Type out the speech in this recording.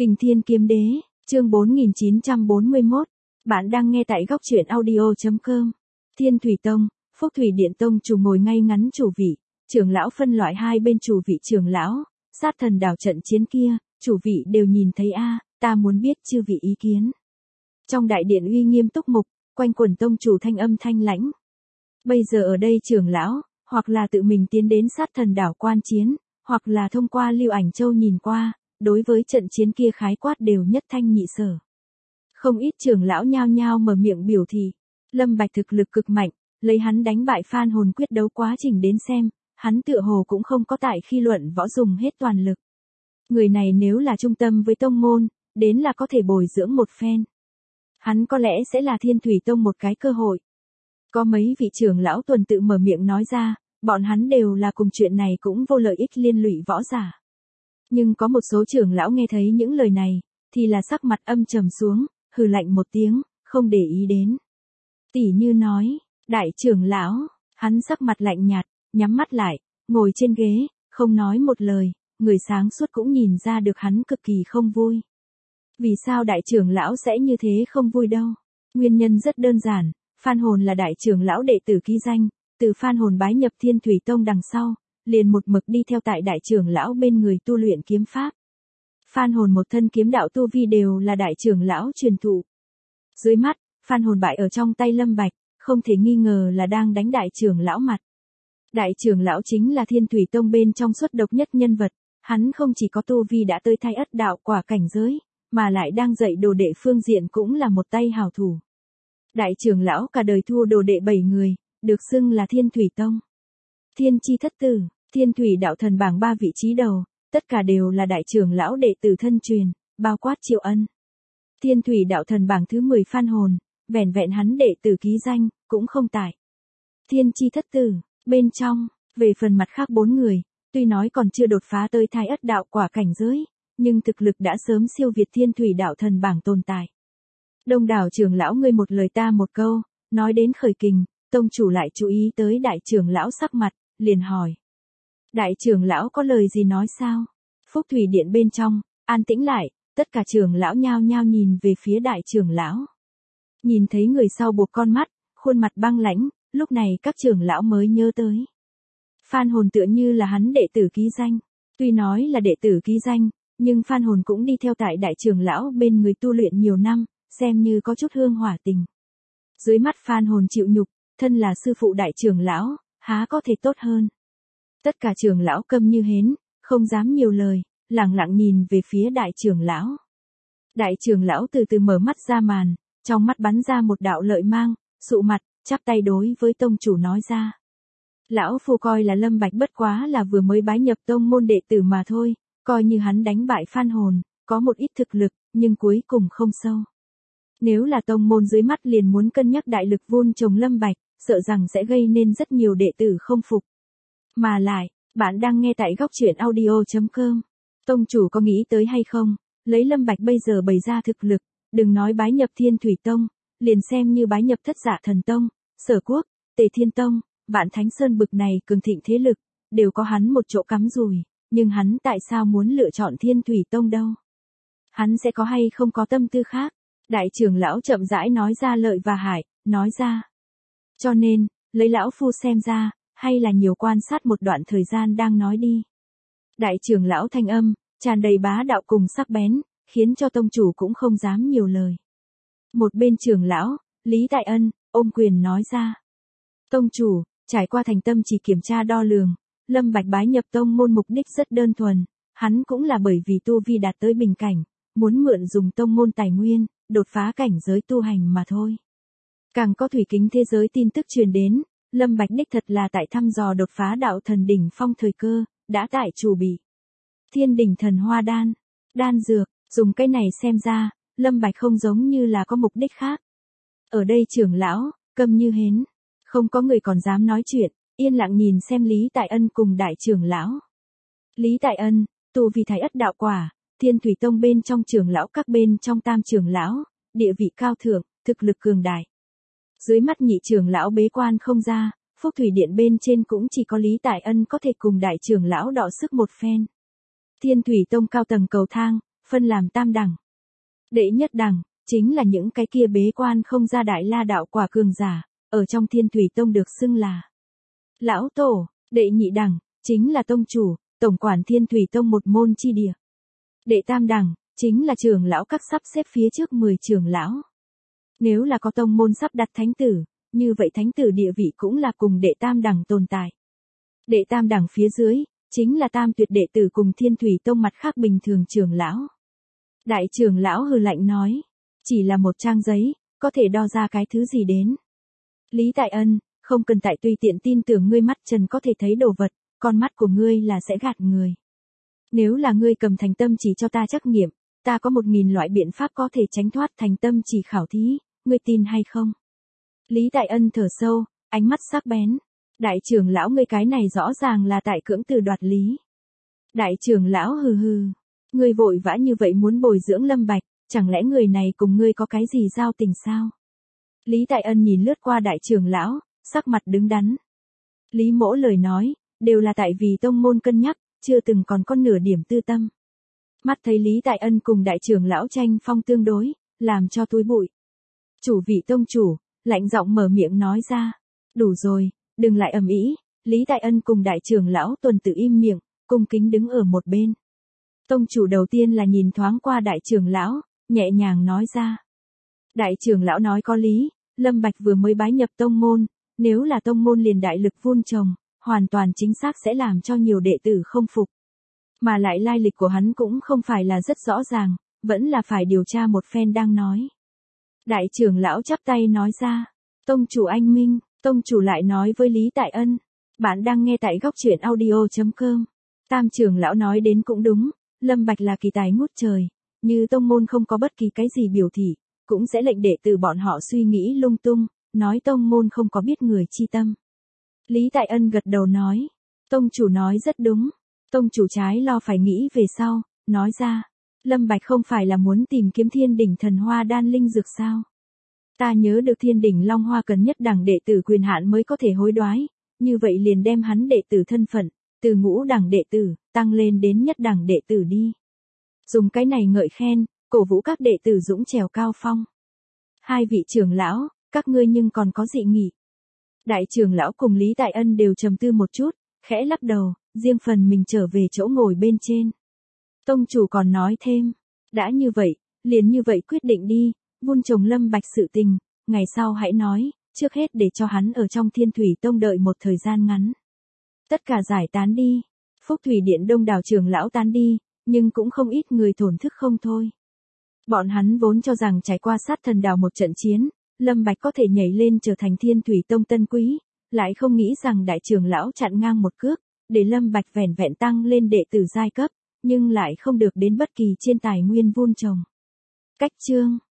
Kình Thiên Kiếm Đế, chương 4941. Bạn đang nghe tại góc truyện audio.com. Thiên Thủy Tông, Phúc Thủy Điện Tông chủ ngồi ngay ngắn chủ vị, trưởng lão phân loại hai bên chủ vị trưởng lão, sát thần đảo trận chiến kia, chủ vị đều nhìn thấy ta muốn biết chư vị ý kiến. Trong đại điện uy nghiêm túc mục, quanh quần tông chủ thanh âm thanh lãnh. Bây giờ ở đây trưởng lão, hoặc là tự mình tiến đến sát thần đảo quan chiến, hoặc là thông qua Lưu Ảnh Châu nhìn qua, đối với trận chiến kia khái quát đều nhất thanh nhị sở. Không ít trưởng lão nhao nhao mở miệng biểu thị, Lâm Bạch thực lực cực mạnh, lấy hắn đánh bại Phan Hồn quyết đấu quá trình đến xem, hắn tựa hồ cũng không có tại khi luận võ dùng hết toàn lực. Người này nếu là trung tâm với tông môn, đến là có thể bồi dưỡng một phen. Hắn có lẽ sẽ là Thiên Thủy Tông một cái cơ hội. Có mấy vị trưởng lão tuần tự mở miệng nói ra, bọn hắn đều là cùng chuyện này cũng vô lợi ích liên lụy võ giả. Nhưng có một số trưởng lão nghe thấy những lời này, thì là sắc mặt âm trầm xuống, hừ lạnh một tiếng, không để ý đến. Tỷ như nói, đại trưởng lão, hắn sắc mặt lạnh nhạt, nhắm mắt lại, ngồi trên ghế, không nói một lời, người sáng suốt cũng nhìn ra được hắn cực kỳ không vui. Vì sao đại trưởng lão sẽ như thế không vui đâu? Nguyên nhân rất đơn giản, Phan Hồn là đại trưởng lão đệ tử ký danh, từ Phan Hồn bái nhập Thiên Thủy Tông đằng sau, liền một mực đi theo tại đại trưởng lão bên người tu luyện kiếm pháp. Phan Hồn một thân kiếm đạo tu vi đều là đại trưởng lão truyền thụ. Dưới mắt, Phan Hồn bại ở trong tay Lâm Bạch, không thể nghi ngờ là đang đánh đại trưởng lão mặt. Đại trưởng lão chính là Thiên Thủy Tông bên trong xuất độc nhất nhân vật, hắn không chỉ có tu vi đã tới Thái Ất đạo quả cảnh giới, mà lại đang dạy đồ đệ phương diện cũng là một tay hảo thủ. Đại trưởng lão cả đời thua đồ đệ 7 người, được xưng là Thiên Thủy Tông. Thiên chi thất tử, Thiên Thủy đạo thần bảng 3 vị trí đầu, tất cả đều là đại trưởng lão đệ tử thân truyền, bao quát Triệu Ân. Thiên Thủy đạo thần bảng thứ 10 Phan Hồn, vẻn vẹn hắn đệ tử ký danh, cũng không tại. Thiên chi thất tử, bên trong, về phần mặt khác 4 người, tuy nói còn chưa đột phá tới Thái Ất đạo quả cảnh giới, nhưng thực lực đã sớm siêu việt Thiên Thủy đạo thần bảng tồn tại. Đông đảo trưởng lão ngươi một lời ta một câu, nói đến khởi kình, tông chủ lại chú ý tới đại trưởng lão sắc mặt, liền hỏi. Đại trưởng lão có lời gì nói sao? Phúc Thủy Điện bên trong, an tĩnh lại, tất cả trưởng lão nhao nhao nhìn về phía đại trưởng lão. Nhìn thấy người sau buộc con mắt, khuôn mặt băng lãnh, lúc này các trưởng lão mới nhớ tới. Phan Hồn tựa như là hắn đệ tử ký danh, tuy nói là đệ tử ký danh, nhưng Phan Hồn cũng đi theo tại đại trưởng lão bên người tu luyện nhiều năm, xem như có chút hương hỏa tình. Dưới mắt Phan Hồn chịu nhục, thân là sư phụ đại trưởng lão, há có thể tốt hơn. Tất cả trưởng lão câm như hến, không dám nhiều lời, lặng lặng nhìn về phía đại trưởng lão. Đại trưởng lão từ từ mở mắt ra màn, trong mắt bắn ra một đạo lợi mang, sụ mặt, chắp tay đối với tông chủ nói ra. Lão phu coi là Lâm Bạch bất quá là vừa mới bái nhập tông môn đệ tử mà thôi, coi như hắn đánh bại Phan Hồn, có một ít thực lực, nhưng cuối cùng không sâu. Nếu là tông môn dưới mắt liền muốn cân nhắc đại lực vun trồng Lâm Bạch, sợ rằng sẽ gây nên rất nhiều đệ tử không phục. Mà lại, bạn đang nghe tại góc truyện audio.com. Tông chủ có nghĩ tới hay không, lấy Lâm Bạch bây giờ bày ra thực lực, đừng nói bái nhập Thiên Thủy Tông, liền xem như bái nhập Thất Dạ Thần Tông, Sở Quốc, Tề Thiên Tông, Vạn Thánh Sơn bực này cường thịnh thế lực, đều có hắn một chỗ cắm rùi, nhưng hắn tại sao muốn lựa chọn Thiên Thủy Tông đâu? Hắn sẽ có hay không có tâm tư khác? Đại trưởng lão chậm rãi nói ra lợi và hại, nói ra. Cho nên, lấy lão phu xem ra, hay là nhiều quan sát một đoạn thời gian đang nói đi. Đại trưởng lão thanh âm, tràn đầy bá đạo cùng sắc bén, khiến cho tông chủ cũng không dám nhiều lời. Một bên trưởng lão, Lý Đại Ân, ôm quyền nói ra. Tông chủ, trải qua thành tâm chỉ kiểm tra đo lường, Lâm Bạch bái nhập tông môn mục đích rất đơn thuần, hắn cũng là bởi vì tu vi đạt tới bình cảnh, muốn mượn dùng tông môn tài nguyên, đột phá cảnh giới tu hành mà thôi. Càng có thủy kính thế giới tin tức truyền đến, Lâm Bạch đích thật là tại thăm dò đột phá đạo thần đỉnh phong thời cơ, đã tại chủ bị. Thiên đỉnh thần hoa đan, đan dược, dùng cái này xem ra, Lâm Bạch không giống như là có mục đích khác. Ở đây trưởng lão, câm như hến, không có người còn dám nói chuyện, yên lặng nhìn xem Lý Tại Ân cùng đại trưởng lão. Lý Tại Ân, tu vi Thái Ất đạo quả, Thiên Thủy Tông bên trong trưởng lão các bên trong tam trưởng lão, địa vị cao thượng, thực lực cường đại. Dưới mắt nhị trưởng lão bế quan không ra, Phúc Thủy Điện bên trên cũng chỉ có Lý Tại Ân có thể cùng đại trưởng lão đọ sức một phen. Thiên Thủy Tông cao tầng cầu thang, phân làm tam đẳng. Đệ nhất đẳng, chính là những cái kia bế quan không ra đại la đạo quả cường giả, ở trong Thiên Thủy Tông được xưng là lão tổ. Đệ nhị đẳng, chính là tông chủ, tổng quản Thiên Thủy Tông một môn chi địa. Đệ tam đẳng, chính là trưởng lão các sắp xếp phía trước 10 trưởng lão. Nếu là có tông môn sắp đặt thánh tử, như vậy thánh tử địa vị cũng là cùng đệ tam đẳng tồn tại. Đệ tam đẳng phía dưới, chính là tam tuyệt đệ tử cùng Thiên Thủy Tông mặt khác bình thường trưởng lão. Đại trưởng lão hừ lạnh nói, chỉ là một trang giấy, có thể đo ra cái thứ gì đến. Lý Tại Ân, không cần tại tùy tiện tin tưởng ngươi mắt trần có thể thấy đồ vật, con mắt của ngươi là sẽ gạt người. Nếu là ngươi cầm thành tâm chỉ cho ta trắc nghiệm, ta có 1000 loại biện pháp có thể tránh thoát thành tâm chỉ khảo thí, ngươi tin hay không? Lý Tại Ân thở sâu, ánh mắt sắc bén. Đại trưởng lão ngươi cái này rõ ràng là tại cưỡng từ đoạt lý. Đại trưởng lão hừ hừ, ngươi vội vã như vậy muốn bồi dưỡng Lâm Bạch, chẳng lẽ người này cùng ngươi có cái gì giao tình sao? Lý Tại Ân nhìn lướt qua đại trưởng lão, sắc mặt đứng đắn. Lý Mỗ lời nói, đều là tại vì tông môn cân nhắc, chưa từng còn có nửa điểm tư tâm. Mắt thấy Lý Tại Ân cùng đại trưởng lão tranh phong tương đối, làm cho túi bụi. Chủ vị tông chủ, lạnh giọng mở miệng nói ra. Đủ rồi, đừng lại ầm ĩ. Lý Tại Ân cùng đại trưởng lão tuần tự im miệng, cung kính đứng ở một bên. Tông chủ đầu tiên là nhìn thoáng qua đại trưởng lão, nhẹ nhàng nói ra. Đại trưởng lão nói có lý, Lâm Bạch vừa mới bái nhập tông môn, nếu là tông môn liền đại lực vun trồng, hoàn toàn chính xác sẽ làm cho nhiều đệ tử không phục. Mà lại lai lịch của hắn cũng không phải là rất rõ ràng, vẫn là phải điều tra một phen đang nói. Đại trưởng lão chắp tay nói ra, tông chủ anh minh, tông chủ lại nói với Lý Tại Ân, bạn đang nghe tại góc truyện audio.com. Tam trưởng lão nói đến cũng đúng, Lâm Bạch là kỳ tài ngút trời, như tông môn không có bất kỳ cái gì biểu thị, cũng sẽ lệnh đệ tử bọn họ suy nghĩ lung tung, nói tông môn không có biết người chi tâm. Lý Tại Ân gật đầu nói, tông chủ nói rất đúng, tông chủ trái lo phải nghĩ về sau, nói ra, Lâm Bạch không phải là muốn tìm kiếm Thiên Đỉnh Thần Hoa đan linh dược sao? Ta nhớ được Thiên Đỉnh Long Hoa cần nhất đẳng đệ tử quyền hạn mới có thể hối đoái, như vậy liền đem hắn đệ tử thân phận, từ ngũ đẳng đệ tử, tăng lên đến nhất đẳng đệ tử đi. Dùng cái này ngợi khen, cổ vũ các đệ tử dũng trèo cao phong. Hai vị trưởng lão, các ngươi nhưng còn có dị nghị. Đại trưởng lão cùng Lý Tại Ân đều trầm tư một chút, khẽ lắc đầu, riêng phần mình trở về chỗ ngồi bên trên. Tông chủ còn nói thêm, đã như vậy, liền như vậy quyết định đi, vun trồng Lâm Bạch sự tình, ngày sau hãy nói, trước hết để cho hắn ở trong Thiên Thủy Tông đợi một thời gian ngắn. Tất cả giải tán đi, Phúc Thủy Điện đông đảo trưởng lão tán đi, nhưng cũng không ít người thổn thức không thôi. Bọn hắn vốn cho rằng trải qua sát thần đảo một trận chiến, Lâm Bạch có thể nhảy lên trở thành Thiên Thủy Tông tân quý, lại không nghĩ rằng đại trưởng lão chặn ngang một cước, để Lâm Bạch vẻn vẹn tăng lên đệ tử giai cấp, nhưng lại không được đến bất kỳ trên tài nguyên vun trồng. Cách chương